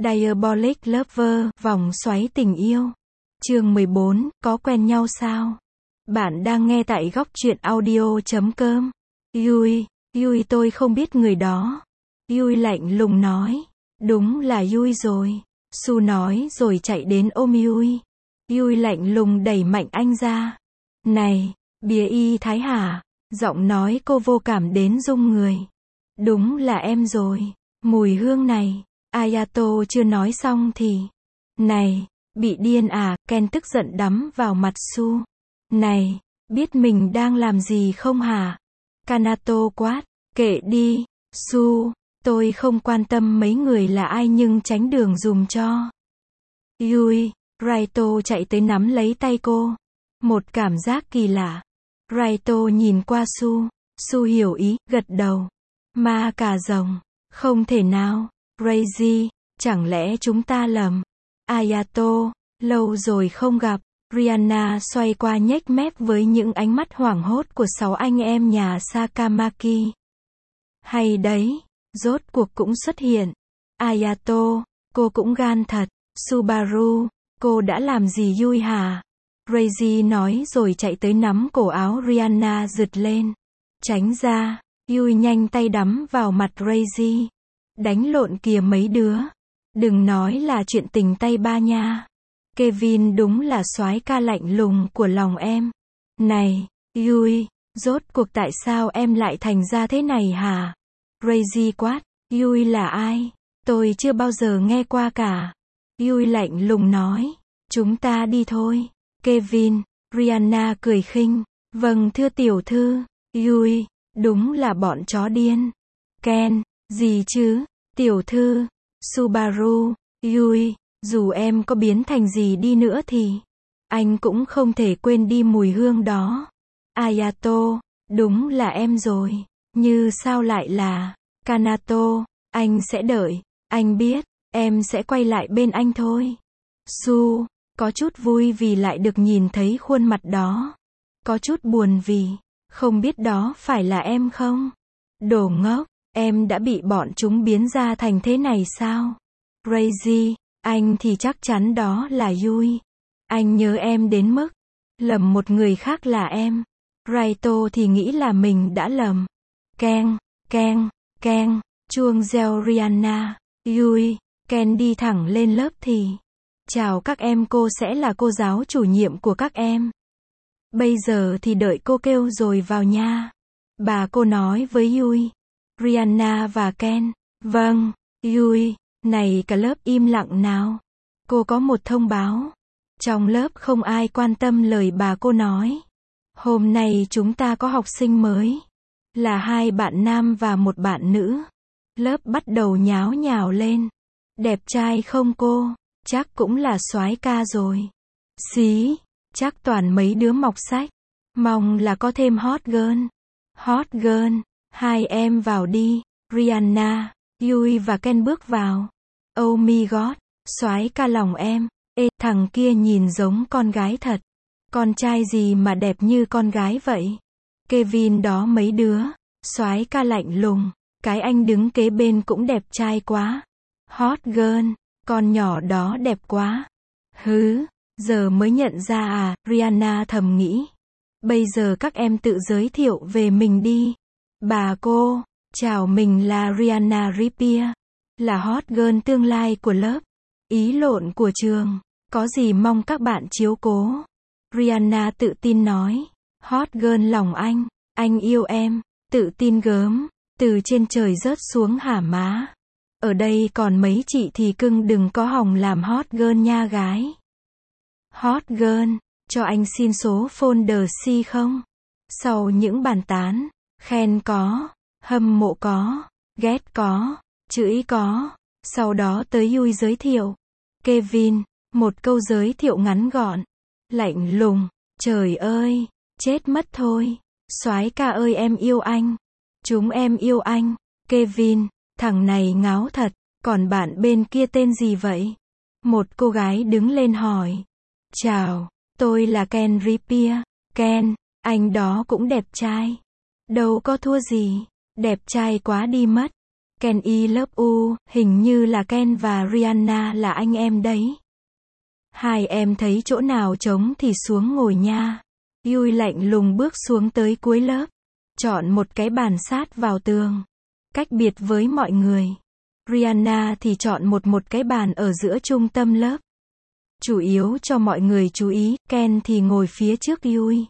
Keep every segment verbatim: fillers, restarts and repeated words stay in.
Diabolic Lover, vòng xoáy tình yêu. Chương mười bốn, có quen nhau sao? Bạn đang nghe tại góc truyện audio chấm com. Yui, Yui tôi không biết người đó. Yui lạnh lùng nói. Đúng là Yui rồi. Su nói rồi chạy đến ôm Yui. Yui lạnh lùng đẩy mạnh anh ra. Này, bìa y thái hả? Giọng nói cô vô cảm đến rung người. Đúng là em rồi. Mùi hương này. Ayato chưa nói xong thì. Này, bị điên à? Ken tức giận đắm vào mặt Su. Này, biết mình đang làm gì không hả? Kanato quát. Kệ đi, Su. Tôi không quan tâm mấy người là ai nhưng tránh đường dùm cho. Yui, Raito chạy tới nắm lấy tay cô. Một cảm giác kỳ lạ. Raito nhìn qua Su. Su hiểu ý, gật đầu. Ma cà rồng. Không thể nào. Reiji, chẳng lẽ chúng ta lầm? Ayato, lâu rồi không gặp. Rihanna xoay qua nhếch mép với những ánh mắt hoảng hốt của sáu anh em nhà Sakamaki. Hay đấy, rốt cuộc cũng xuất hiện. Ayato, cô cũng gan thật. Subaru, cô đã làm gì Yui hả? Reiji nói rồi chạy tới nắm cổ áo Rihanna giật lên. Tránh ra, Yui nhanh tay đắm vào mặt Reiji. Đánh lộn kìa mấy đứa. Đừng nói là chuyện tình tay ba nha. Kevin đúng là soái ca lạnh lùng của lòng em. Này, Yui, rốt cuộc tại sao em lại thành ra thế này hả? Reiji quát. Yui là ai? Tôi chưa bao giờ nghe qua cả. Yui lạnh lùng nói. Chúng ta đi thôi. Kevin, Rihanna cười khinh. Vâng thưa tiểu thư. Yui, đúng là bọn chó điên. Ken, gì chứ? Tiểu thư. Subaru, Yui, dù em có biến thành gì đi nữa thì anh cũng không thể quên đi mùi hương đó. Ayato, đúng là em rồi. Như sao lại là Kanato, anh sẽ đợi. Anh biết, em sẽ quay lại bên anh thôi. Su, có chút vui vì lại được nhìn thấy khuôn mặt đó. Có chút buồn vì không biết đó phải là em không? Đồ ngốc, em đã bị bọn chúng biến ra thành thế này sao? Reiji, anh thì chắc chắn đó là Yui. Anh nhớ em đến mức lầm một người khác là em. Raito thì nghĩ là mình đã lầm. Keng, keng, keng, chuông reo Rihanna. Yui, Ken đi thẳng lên lớp thì. Chào các em, cô sẽ là cô giáo chủ nhiệm của các em. Bây giờ thì đợi cô kêu rồi vào nha. Bà cô nói với Yui. Rihanna và Ken. Vâng, Yui. Này cả lớp im lặng nào. Cô có một thông báo. Trong lớp không ai quan tâm lời bà cô nói. Hôm nay chúng ta có học sinh mới. Là hai bạn nam và một bạn nữ. Lớp bắt đầu nháo nhào lên. Đẹp trai không cô? Chắc cũng là soái ca rồi. Xí, chắc toàn mấy đứa mọc sách. Mong là có thêm hot girl. Hot girl, hai em vào đi. Rihanna, Yui và Ken bước vào. Oh my god, soái ca lòng em. Ê, thằng kia nhìn giống con gái thật. Con trai gì mà đẹp như con gái vậy? Kevin đó mấy đứa. Soái ca lạnh lùng. Cái anh đứng kế bên cũng đẹp trai quá. Hot girl, con nhỏ đó đẹp quá. Hứ, giờ mới nhận ra à? Rihanna thầm nghĩ. Bây giờ các em tự giới thiệu về mình đi. Bà cô, chào, mình là Rihanna Ripier. Là hot girl tương lai của lớp. Ý lộn của trường. Có gì mong các bạn chiếu cố. Rihanna tự tin nói. Hot girl lòng anh. Anh yêu em. Tự tin gớm. Từ trên trời rớt xuống hả má. Ở đây còn mấy chị thì cưng đừng có hòng làm hot girl nha gái. Hot girl, cho anh xin số folder C không? Sau những bàn tán, khen có, hâm mộ có, ghét có, chửi có. Sau đó tới Yui giới thiệu. Kevin, một câu giới thiệu ngắn gọn. Lạnh lùng, trời ơi, chết mất thôi. Soái ca ơi em yêu anh. Chúng em yêu anh. Kevin, thằng này ngáo thật. Còn bạn bên kia tên gì vậy? Một cô gái đứng lên hỏi. Chào, tôi là Ken Ripier. Ken, anh đó cũng đẹp trai. Đâu có thua gì. Đẹp trai quá đi mất. Ken I love you, hình như là Ken và Rihanna là anh em đấy. Hai em thấy chỗ nào trống thì xuống ngồi nha. Yui lạnh lùng bước xuống tới cuối lớp. Chọn một cái bàn sát vào tường. Cách biệt với mọi người. Rihanna thì chọn một một cái bàn ở giữa trung tâm lớp. Chủ yếu cho mọi người chú ý, Ken thì ngồi phía trước Yui.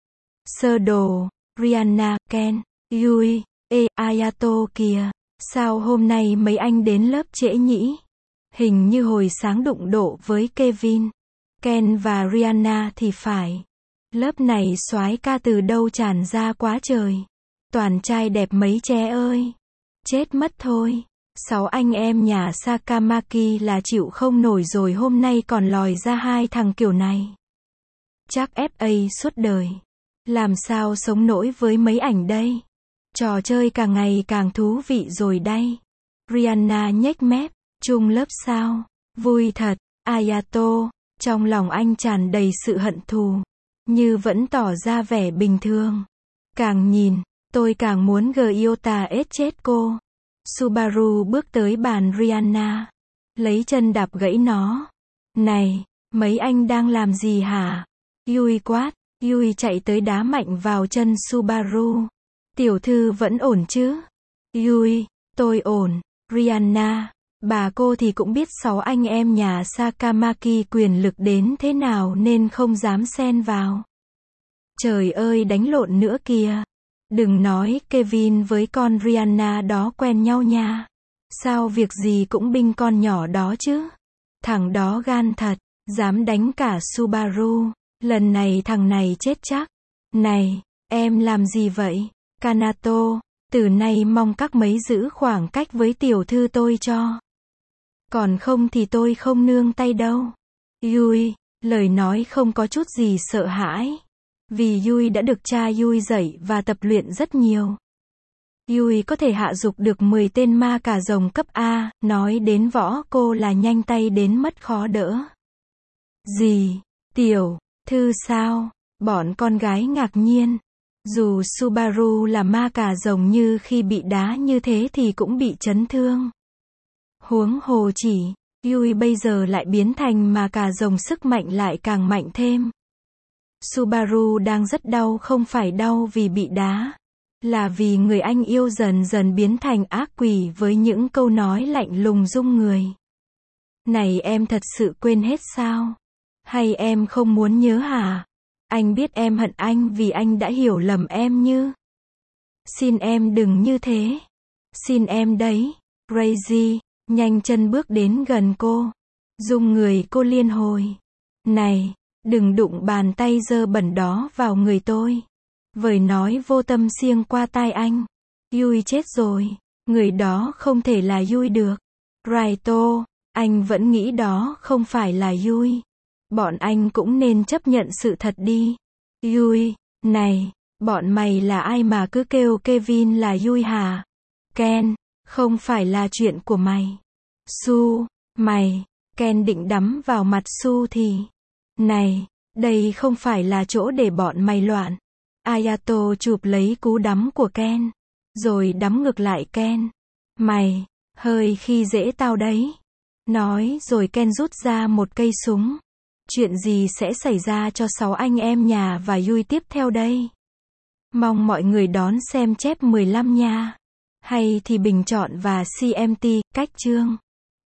Sơ đồ, Rihanna, Ken, Yui, ê, Ayato kìa. Sao hôm nay mấy anh đến lớp trễ nhỉ? Hình như hồi sáng đụng độ với Kevin. Ken và Rihanna thì phải. Lớp này soái ca từ đâu tràn ra quá trời. Toàn trai đẹp mấy trẻ ơi. Chết mất thôi. Sáu anh em nhà Sakamaki là chịu không nổi rồi, hôm nay còn lòi ra hai thằng kiểu này. Chắc ép a suốt đời. Làm sao sống nổi với mấy ảnh đây? Trò chơi càng ngày càng thú vị rồi đây. Rihanna nhếch mép. Chung lớp sao? Vui thật. Ayato. Trong lòng anh tràn đầy sự hận thù. Như vẫn tỏ ra vẻ bình thường. Càng nhìn, tôi càng muốn Gyota ết chết cô. Subaru bước tới bàn Rihanna. Lấy chân đạp gãy nó. Này, mấy anh đang làm gì hả? Yui quát. Yui chạy tới đá mạnh vào chân Subaru. Tiểu thư vẫn ổn chứ? Yui, tôi ổn. Rihanna, bà cô thì cũng biết sáu anh em nhà Sakamaki quyền lực đến thế nào nên không dám xen vào. Trời ơi, đánh lộn nữa kìa. Đừng nói Kevin với con Rihanna đó quen nhau nha. Sao việc gì cũng binh con nhỏ đó chứ? Thằng đó gan thật, dám đánh cả Subaru. Lần này thằng này chết chắc. Này, em làm gì vậy? Kanato, từ nay mong các mấy giữ khoảng cách với tiểu thư tôi cho. Còn không thì tôi không nương tay đâu. Yui, lời nói không có chút gì sợ hãi. Vì Yui đã được cha Yui dạy và tập luyện rất nhiều. Yui có thể hạ gục được mười tên ma cà rồng cấp A, nói đến võ cô là nhanh tay đến mất khó đỡ. Gì? Tiểu thư sao? Bọn con gái ngạc nhiên. Dù Subaru là ma cà rồng như khi bị đá như thế thì cũng bị chấn thương. Huống hồ chỉ, Yui bây giờ lại biến thành ma cà rồng, sức mạnh lại càng mạnh thêm. Subaru đang rất đau, không phải đau vì bị đá, là vì người anh yêu dần dần biến thành ác quỷ với những câu nói lạnh lùng rung người. Này, em thật sự quên hết sao? Hay em không muốn nhớ hả? Anh biết em hận anh vì anh đã hiểu lầm em như. Xin em đừng như thế. Xin em đấy. Crazy, nhanh chân bước đến gần cô. Rung người cô liên hồi. Này, đừng đụng bàn tay dơ bẩn đó vào người tôi. Vời nói vô tâm siêng qua tai anh. Yui chết rồi. Người đó không thể là Yui được. Raito, anh vẫn nghĩ đó không phải là Yui. Bọn anh cũng nên chấp nhận sự thật đi. Yui, này, bọn mày là ai mà cứ kêu Kevin là Yui hả? Ken, không phải là chuyện của mày. Su, mày, Ken định đắm vào mặt Su thì. Này, đây không phải là chỗ để bọn mày loạn. Ayato chụp lấy cú đắm của Ken. Rồi đắm ngược lại Ken. Mày, hơi khi dễ tao đấy. Nói rồi Ken rút ra một cây súng. Chuyện gì sẽ xảy ra cho sáu anh em nhà và Yui tiếp theo đây? Mong mọi người đón xem chép mười lăm nha. Hay thì bình chọn và xê em tê, cách chương.